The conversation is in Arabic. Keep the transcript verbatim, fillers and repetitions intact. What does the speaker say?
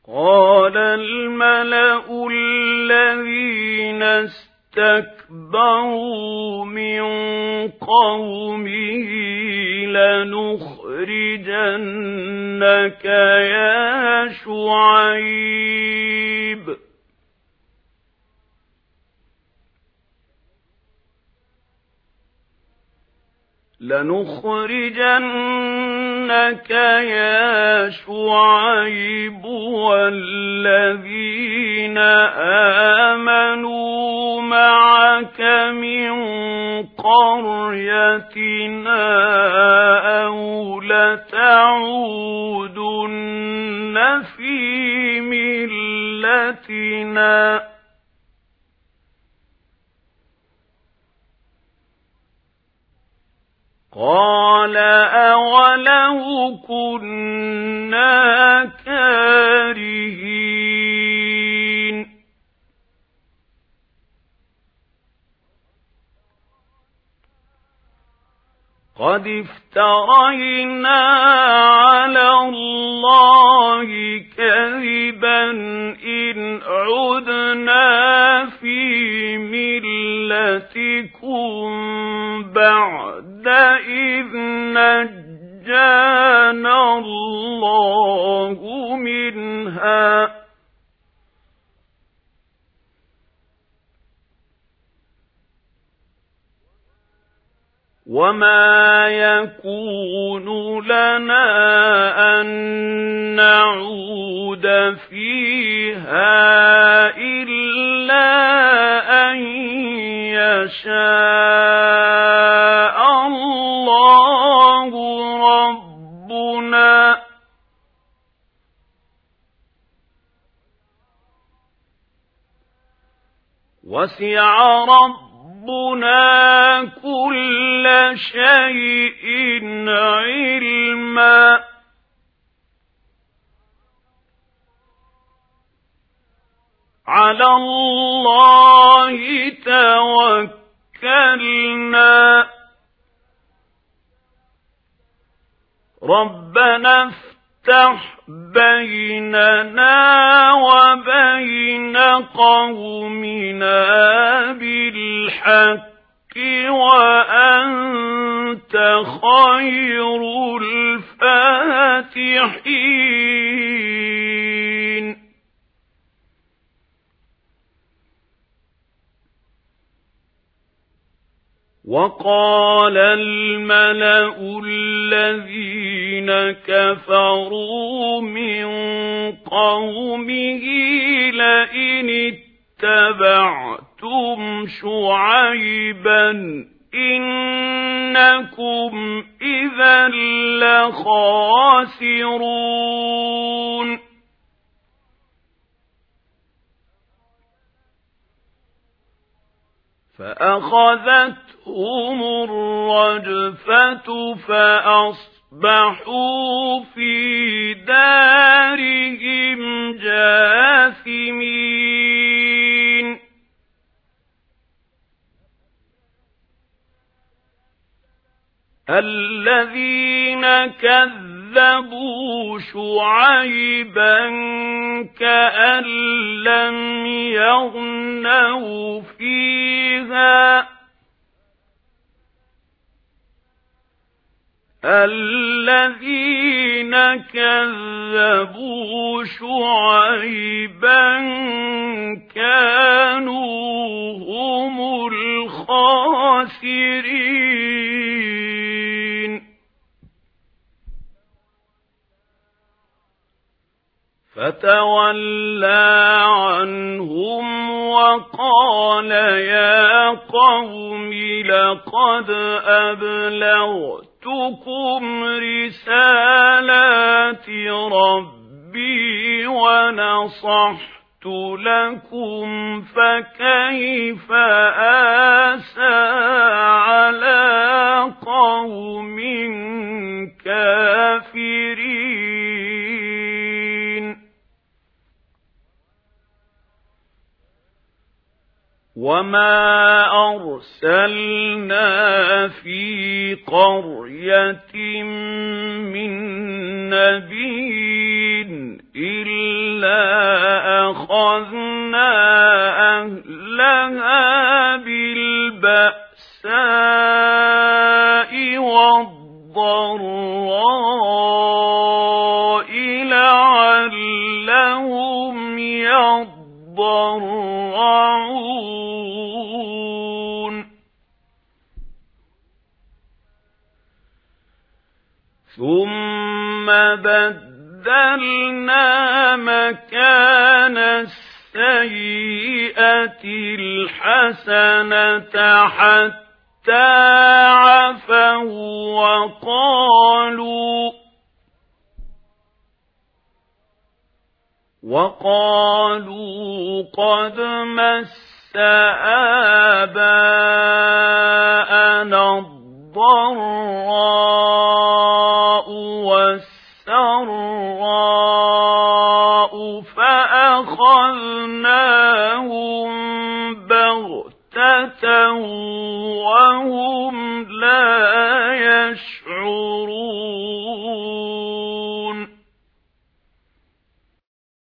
قال الملأ الذين استكبروا من قومه لنخرجنك يا شعيب لنخرجنك يا شعيب والذين آمنوا معك من قريتنا أو لتعودن في ملتنا قال أولو كنا كارهين قد افترينا على الله كذبا إن عدنا في ملتكم بعد إذ نجانا الله منها وما يكون لنا أن نعود فيها إلا أن يشاء الله ربنا وسع ربنا كل شيء علما على الله توكلنا ربنا افتح بيننا وبين قومنا بالحق وأنت خير الفاتحين وقال الملأ الذين كفروا من قومه لئن اتبعتم شعيبا إنكم إذا لخاسرون فأخذتهم الرجفة فأصبحوا في دارهم جاثمين الذين كذبوا شعيبا كأن لم يغنوا فيها الذين كذبوا شعيبا كانوا هم الخاسرين فتولى عنهم وقال يا قوم لقد أبلغتكم رسالات ربي ونصحت لكم فكيف آسى على قوم كافرين وما أرسلنا في قرية من نبي إلا لأخذنا أهلها بالبأساء والضراء لعلهم يضرعون ثم بدلنا مكان السيئة الحسنة حتى عفوا وقالوا وقالوا قد مس آباءنا الضراء والسراء فأخذناهم بغتة وهم لا يشعرون